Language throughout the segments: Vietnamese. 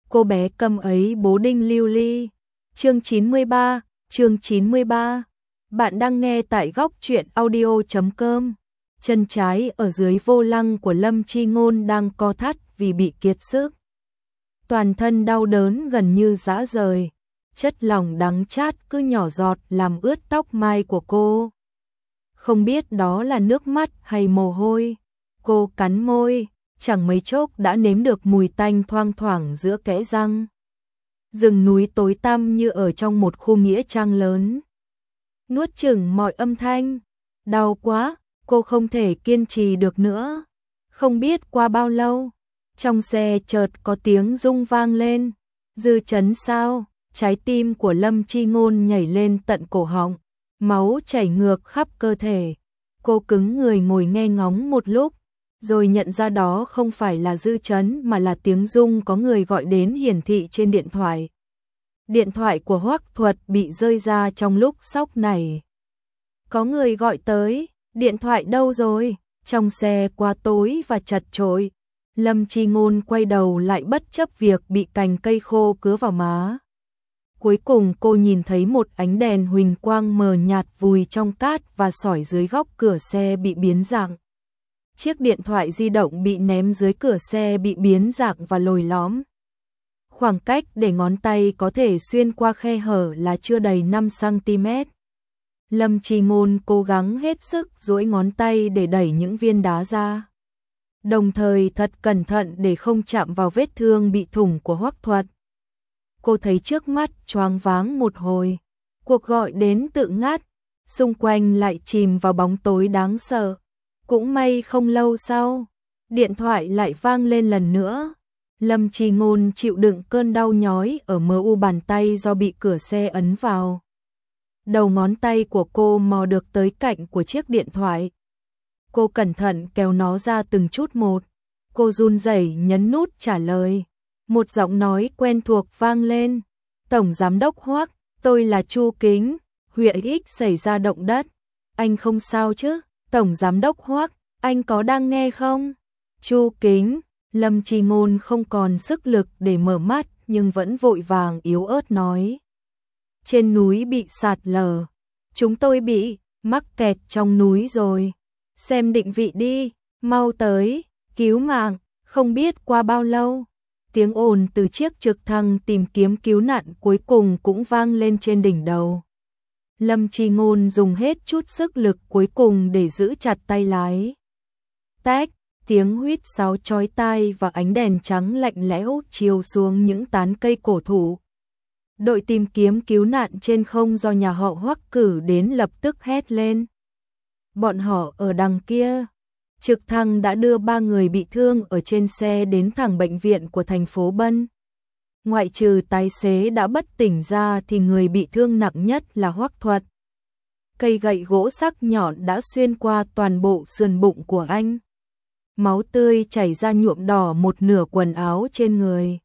Cô bé câm ấy bố đinh lưu ly. Chương 93. Bạn đang nghe tại góc truyện audio.com. Chân trái ở dưới vô lăng của Lâm Chi Ngôn đang co thắt vì bị kiệt sức. Toàn thân đau đớn gần như rã rời. Chất lỏng đắng chát cứ nhỏ giọt làm ướt tóc mai của cô. Không biết đó là nước mắt hay mồ hôi. Cô cắn môi, chẳng mấy chốc đã nếm được mùi tanh thoang thoảng giữa kẽ răng. Rừng núi tối tăm như ở trong một khu nghĩa trang lớn. Nuốt chửng mọi âm thanh. Đau quá, cô không thể kiên trì được nữa. Không biết qua bao lâu, trong xe chợt có tiếng rung vang lên. Dư chấn sao? Trái tim của Lâm Chi Ngôn nhảy lên tận cổ họng, máu chảy ngược khắp cơ thể. Cô cứng người ngồi nghe ngóng một lúc, rồi nhận ra đó không phải là dư chấn mà là tiếng rung có người gọi đến hiển thị trên điện thoại. Điện thoại của Hoắc Thuật bị rơi ra trong lúc sốc này. Có người gọi tới, điện thoại đâu rồi? Trong xe quá tối và chật chội, Lâm Chi Ngôn quay đầu lại bất chấp việc bị cành cây khô cứa vào má. Cuối cùng cô nhìn thấy một ánh đèn huỳnh quang mờ nhạt vùi trong cát và sỏi dưới góc cửa xe bị biến dạng. Chiếc điện thoại di động bị ném dưới cửa xe bị biến dạng và lồi lõm. Khoảng cách để ngón tay có thể xuyên qua khe hở là chưa đầy 5 cm. Lâm Chi Ngôn cố gắng hết sức duỗi ngón tay để đẩy những viên đá ra. Đồng thời thật cẩn thận để không chạm vào vết thương bị thủng của Hoắc Thuật. Cô thấy trước mắt choáng váng một hồi. Cuộc gọi đến tự ngắt, xung quanh lại chìm vào bóng tối đáng sợ. Cũng may không lâu sau, điện thoại lại vang lên lần nữa. Lâm Chi Ngôn chịu đựng cơn đau nhói ở MU bàn tay do bị cửa xe ấn vào. Đầu ngón tay của cô mò được tới cạnh của chiếc điện thoại. Cô cẩn thận kéo nó ra từng chút một. Cô run rẩy nhấn nút trả lời. Một giọng nói quen thuộc vang lên. Tổng Giám đốc Hoắc, tôi là Chu Kính, huyện X xảy ra động đất. Anh không sao chứ? Tổng Giám đốc Hoắc, anh có đang nghe không? Chu Kính, Lâm Chi Ngôn không còn sức lực để mở mắt nhưng vẫn vội vàng yếu ớt nói. Trên núi bị sạt lở, chúng tôi bị mắc kẹt trong núi rồi. Xem định vị đi, mau tới, cứu mạng, không biết qua bao lâu. Tiếng ồn từ chiếc trực thăng tìm kiếm cứu nạn cuối cùng cũng vang lên trên đỉnh đầu. Lâm Chi Ngôn dùng hết chút sức lực cuối cùng để giữ chặt tay lái. Tách, tiếng huýt sáo chói tai và ánh đèn trắng lạnh lẽo chiếu xuống những tán cây cổ thụ. Đội tìm kiếm cứu nạn trên không do nhà họ Hoắc cử đến lập tức hét lên. Bọn họ ở đằng kia. Trực thăng đã đưa 3 người bị thương ở trên xe đến thẳng bệnh viện của thành phố Bân. Ngoại trừ tài xế đã bất tỉnh ra thì người bị thương nặng nhất là Hoắc Thuật. Cây gậy gỗ sắc nhọn đã xuyên qua toàn bộ sườn bụng của anh. Máu tươi chảy ra nhuộm đỏ một nửa quần áo trên người.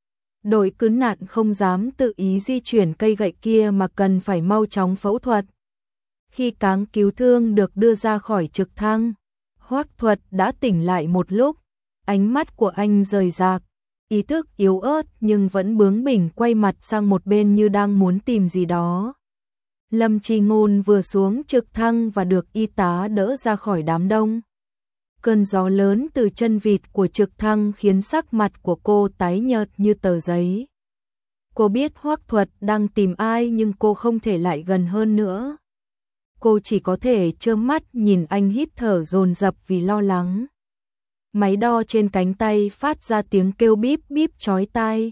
Đội cứu nạn không dám tự ý di chuyển cây gậy kia mà cần phải mau chóng phẫu thuật. Khi cáng cứu thương được đưa ra khỏi trực thăng, Hoắc Thuật đã tỉnh lại một lúc, ánh mắt của anh rời rạc, ý thức yếu ớt nhưng vẫn bướng bỉnh quay mặt sang một bên như đang muốn tìm gì đó. Lâm Chi Ngôn vừa xuống trực thăng và được y tá đỡ ra khỏi đám đông. Cơn gió lớn từ chân vịt của trực thăng khiến sắc mặt của cô tái nhợt như tờ giấy. Cô biết Hoắc Thuật đang tìm ai nhưng cô không thể lại gần hơn nữa. Cô chỉ có thể trơ mắt nhìn anh hít thở dồn dập vì lo lắng. Máy đo trên cánh tay phát ra tiếng kêu bíp bíp chói tai.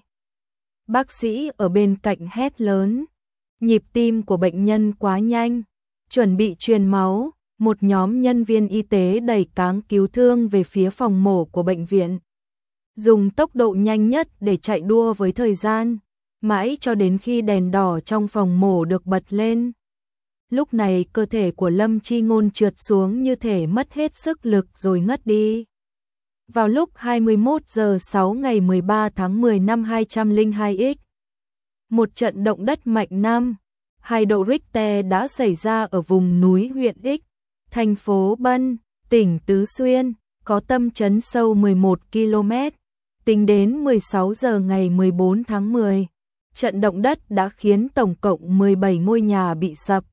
Bác sĩ ở bên cạnh hét lớn. Nhịp tim của bệnh nhân quá nhanh. Chuẩn bị truyền máu. Một nhóm nhân viên y tế đẩy cáng cứu thương về phía phòng mổ của bệnh viện. Dùng tốc độ nhanh nhất để chạy đua với thời gian. Mãi cho đến khi đèn đỏ trong phòng mổ được bật lên. Lúc này cơ thể của Lâm Chi Ngôn trượt xuống như thể mất hết sức lực rồi ngất đi. Vào lúc 21 giờ 6 ngày 13 tháng 10 năm 202X, một trận động đất mạnh 5,2 độ Richter đã xảy ra ở vùng núi huyện X, thành phố Bân, tỉnh Tứ Xuyên, có tâm chấn sâu 11 km. Tính đến 16 giờ ngày 14 tháng 10, trận động đất đã khiến tổng cộng 17 ngôi nhà bị sập,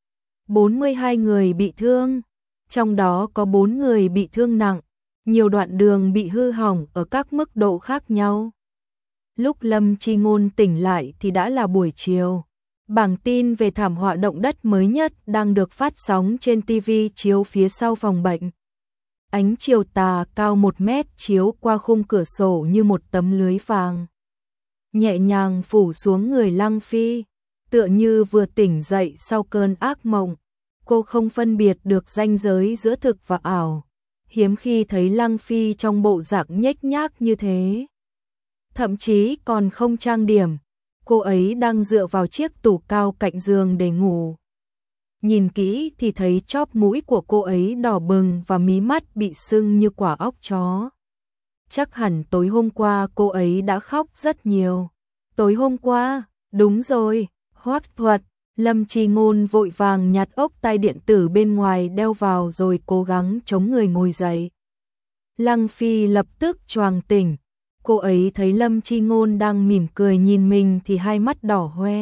42 người bị thương, trong đó có 4 người bị thương nặng, nhiều đoạn đường bị hư hỏng ở các mức độ khác nhau. Lúc Lâm Chi Ngôn tỉnh lại thì đã là buổi chiều. Bảng tin về thảm họa động đất mới nhất đang được phát sóng trên TV chiếu phía sau phòng bệnh. Ánh chiều tà cao 1 mét chiếu qua khung cửa sổ như một tấm lưới vàng, nhẹ nhàng phủ xuống người Lăng Phi, tựa như vừa tỉnh dậy sau cơn ác mộng. Cô không phân biệt được ranh giới giữa thực và ảo, hiếm khi thấy Lăng Phi trong bộ dạng nhếch nhác như thế. Thậm chí còn không trang điểm, cô ấy đang dựa vào chiếc tủ cao cạnh giường để ngủ. Nhìn kỹ thì thấy chóp mũi của cô ấy đỏ bừng và mí mắt bị sưng như quả óc chó. Chắc hẳn tối hôm qua cô ấy đã khóc rất nhiều. Tối hôm qua, đúng rồi, Hoắc Thuật. Lâm Chi Ngôn vội vàng nhặt ốc tai điện tử bên ngoài đeo vào rồi cố gắng chống người ngồi dậy. Lăng Phi lập tức choàng tỉnh. Cô ấy thấy Lâm Chi Ngôn đang mỉm cười nhìn mình thì hai mắt đỏ hoe,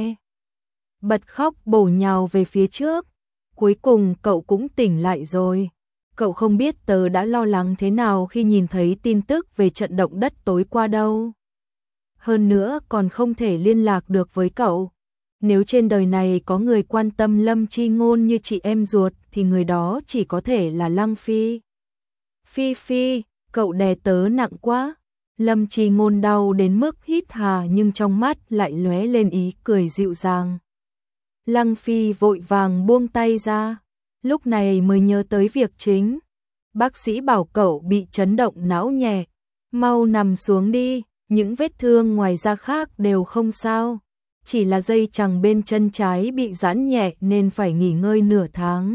bật khóc bổ nhào về phía trước. Cuối cùng cậu cũng tỉnh lại rồi. Cậu không biết tớ đã lo lắng thế nào khi nhìn thấy tin tức về trận động đất tối qua đâu. Hơn nữa còn không thể liên lạc được với cậu. Nếu trên đời này có người quan tâm Lâm Chi Ngôn như chị em ruột thì người đó chỉ có thể là Lăng Phi. Phi Phi, cậu đè tớ nặng quá. Lâm Chi Ngôn đau đến mức hít hà nhưng trong mắt lại lóe lên ý cười dịu dàng. Lăng Phi vội vàng buông tay ra, lúc này mới nhớ tới việc chính. Bác sĩ bảo cậu bị chấn động não nhẹ, mau nằm xuống đi, những vết thương ngoài da khác đều không sao. Chỉ là dây chằng bên chân trái bị giãn nhẹ nên phải nghỉ ngơi nửa tháng.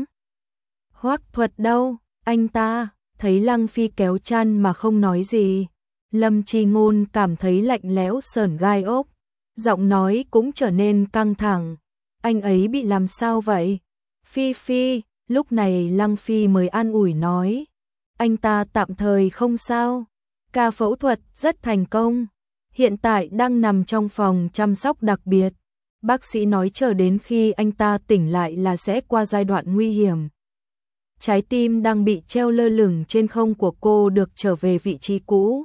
Hoắc Thuật đâu, anh ta, thấy Lăng Phi kéo chăn mà không nói gì. Lâm Chi Ngôn cảm thấy lạnh lẽo sởn gai ốc, giọng nói cũng trở nên căng thẳng. Anh ấy bị làm sao vậy? Phi Phi, lúc này Lăng Phi mới an ủi nói. Anh ta tạm thời không sao, ca phẫu thuật rất thành công. Hiện tại đang nằm trong phòng chăm sóc đặc biệt. Bác sĩ nói chờ đến khi anh ta tỉnh lại là sẽ qua giai đoạn nguy hiểm. Trái tim đang bị treo lơ lửng trên không của cô được trở về vị trí cũ.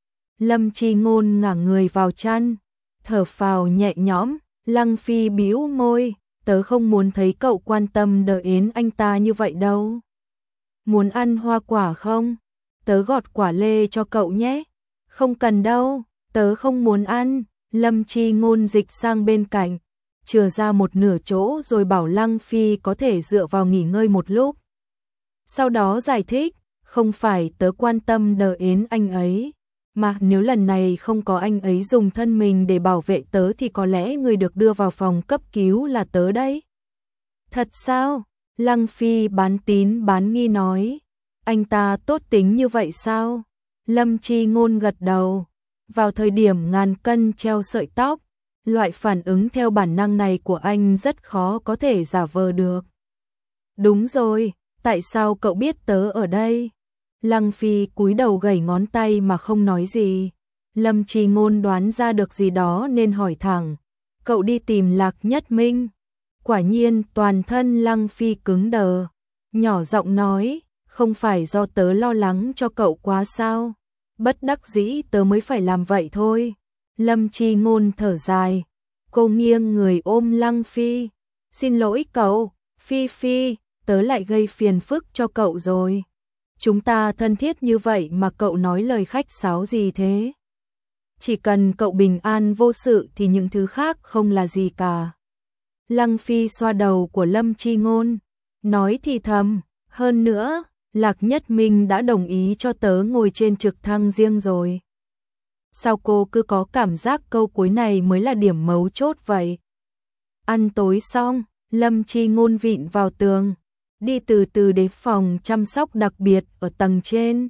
Lâm Chi Ngôn ngả người vào chăn, thở phào nhẹ nhõm. Lăng Phi bĩu môi, tớ không muốn thấy cậu quan tâm đợi đến anh ta như vậy đâu. Muốn ăn hoa quả không? Tớ gọt quả lê cho cậu nhé. Không cần đâu, tớ không muốn ăn. Lâm Chi Ngôn dịch sang bên cạnh, chừa ra một nửa chỗ rồi bảo Lăng Phi có thể dựa vào nghỉ ngơi một lúc. Sau đó giải thích, không phải tớ quan tâm đợi đến anh ấy, mà nếu lần này không có anh ấy dùng thân mình để bảo vệ tớ thì có lẽ người được đưa vào phòng cấp cứu là tớ đấy. Thật sao? Lăng Phi bán tín bán nghi nói. Anh ta tốt tính như vậy sao? Lâm Chi Ngôn gật đầu. Vào thời điểm ngàn cân treo sợi tóc, loại phản ứng theo bản năng này của anh rất khó có thể giả vờ được. Đúng rồi, tại sao cậu biết tớ ở đây? Lăng Phi cúi đầu gảy ngón tay mà không nói gì. Lâm Chi Ngôn đoán ra được gì đó nên hỏi thẳng. Cậu đi tìm Lạc Nhất Minh. Quả nhiên toàn thân Lăng Phi cứng đờ. Nhỏ giọng nói, không phải do tớ lo lắng cho cậu quá sao? Bất đắc dĩ tớ mới phải làm vậy thôi. Lâm Chi Ngôn thở dài. Cô nghiêng người ôm Lăng Phi. Xin lỗi cậu, Phi Phi, tớ lại gây phiền phức cho cậu rồi. Chúng ta thân thiết như vậy mà cậu nói lời khách sáo gì thế? Chỉ cần cậu bình an vô sự thì những thứ khác không là gì cả. Lăng Phi xoa đầu của Lâm Chi Ngôn, nói thì thầm, hơn nữa, Lạc Nhất Minh đã đồng ý cho tớ ngồi trên trực thăng riêng rồi. Sao cô cứ có cảm giác câu cuối này mới là điểm mấu chốt vậy? Ăn tối xong, Lâm Chi Ngôn vịn vào tường, đi từ từ đến phòng chăm sóc đặc biệt ở tầng trên.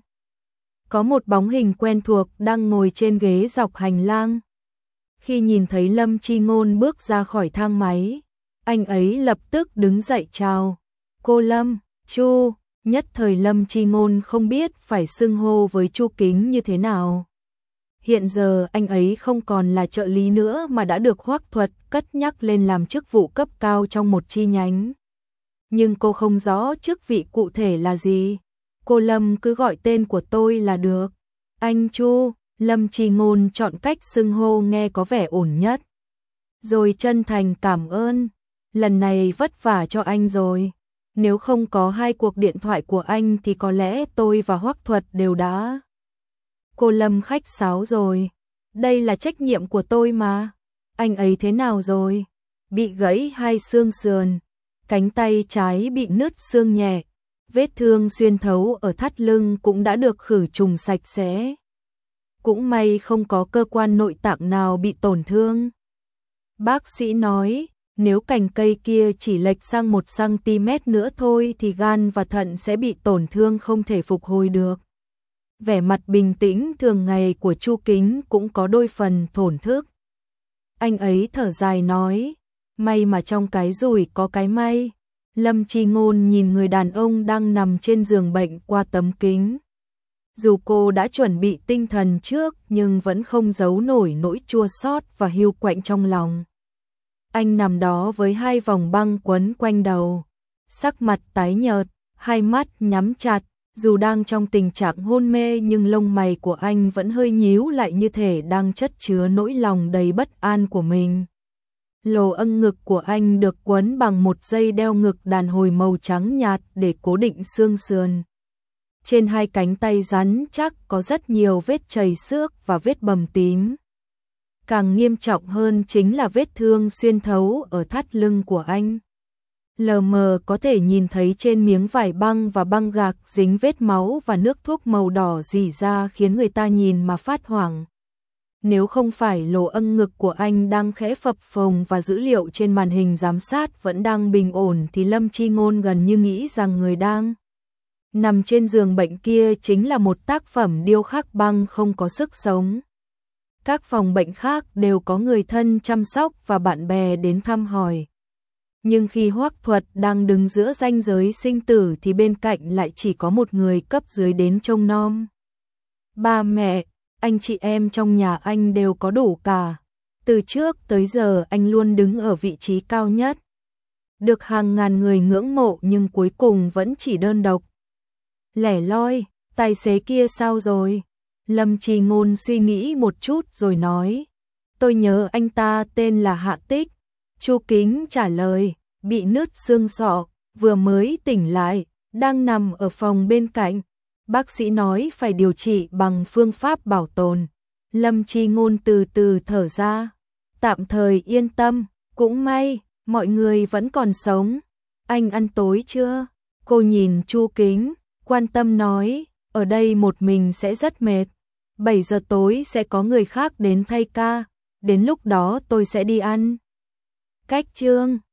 Có một bóng hình quen thuộc đang ngồi trên ghế dọc hành lang. Khi nhìn thấy Lâm Chi Ngôn bước ra khỏi thang máy, anh ấy lập tức đứng dậy chào. Cô Lâm, Chu, nhất thời Lâm Chi Ngôn không biết phải xưng hô với Chu Kính như thế nào. Hiện giờ anh ấy không còn là trợ lý nữa mà đã được Hoắc Thuật cất nhắc lên làm chức vụ cấp cao trong một chi nhánh. Nhưng cô không rõ chức vị cụ thể là gì. Cô Lâm cứ gọi tên của tôi là được. Anh Chu, Lâm Chi Ngôn chọn cách xưng hô nghe có vẻ ổn nhất. Rồi chân thành cảm ơn. Lần này vất vả cho anh rồi. Nếu không có 2 cuộc điện thoại của anh thì có lẽ tôi và Hoắc Thuật đều đã. Cô Lâm khách sáo rồi. Đây là trách nhiệm của tôi mà. Anh ấy thế nào rồi? Bị gãy 2 xương sườn. Cánh tay trái bị nứt xương nhẹ. Vết thương xuyên thấu ở thắt lưng cũng đã được khử trùng sạch sẽ. Cũng may không có cơ quan nội tạng nào bị tổn thương. Bác sĩ nói, nếu cành cây kia chỉ lệch sang 1 cm nữa thôi thì gan và thận sẽ bị tổn thương không thể phục hồi được. Vẻ mặt bình tĩnh thường ngày của Chu Kính cũng có đôi phần thổn thức. Anh ấy thở dài nói, may mà trong cái rủi có cái may. Lâm Chi Ngôn nhìn người đàn ông đang nằm trên giường bệnh qua tấm kính. Dù cô đã chuẩn bị tinh thần trước nhưng vẫn không giấu nổi nỗi chua xót và hiu quạnh trong lòng. Anh nằm đó với 2 vòng băng quấn quanh đầu, sắc mặt tái nhợt, 2 mắt nhắm chặt, dù đang trong tình trạng hôn mê nhưng lông mày của anh vẫn hơi nhíu lại như thể đang chất chứa nỗi lòng đầy bất an của mình. Lỗ âng ngực của anh được quấn bằng một dây đeo ngực đàn hồi màu trắng nhạt để cố định xương sườn. Trên 2 cánh tay rắn chắc có rất nhiều vết chảy xước và vết bầm tím. Càng nghiêm trọng hơn chính là vết thương xuyên thấu ở thắt lưng của anh. Lờ mờ có thể nhìn thấy trên miếng vải băng và băng gạc dính vết máu và nước thuốc màu đỏ rỉ ra khiến người ta nhìn mà phát hoảng. Nếu không phải lỗ âng ngực của anh đang khẽ phập phồng và dữ liệu trên màn hình giám sát vẫn đang bình ổn thì Lâm Chi Ngôn gần như nghĩ rằng người đang nằm trên giường bệnh kia chính là một tác phẩm điêu khắc băng không có sức sống. Các phòng bệnh khác đều có người thân chăm sóc và bạn bè đến thăm hỏi. Nhưng khi Hoắc Thuật đang đứng giữa ranh giới sinh tử thì bên cạnh lại chỉ có một người cấp dưới đến trông nom. Ba mẹ, anh chị em trong nhà anh đều có đủ cả. Từ trước tới giờ anh luôn đứng ở vị trí cao nhất. Được hàng ngàn người ngưỡng mộ nhưng cuối cùng vẫn chỉ đơn độc. Lẻ loi, tài xế kia sao rồi? Lâm Chi Ngôn suy nghĩ một chút rồi nói. Tôi nhớ anh ta tên là Hạ Tích. Chu Kính trả lời, bị nứt xương sọ, vừa mới tỉnh lại, đang nằm ở phòng bên cạnh. Bác sĩ nói phải điều trị bằng phương pháp bảo tồn. Lâm Chi Ngôn từ từ thở ra. Tạm thời yên tâm, cũng may, mọi người vẫn còn sống. Anh ăn tối chưa? Cô nhìn Chu Kính, quan tâm nói, ở đây một mình sẽ rất mệt. 7 giờ tối sẽ có người khác đến thay ca, đến lúc đó tôi sẽ đi ăn. Cách chương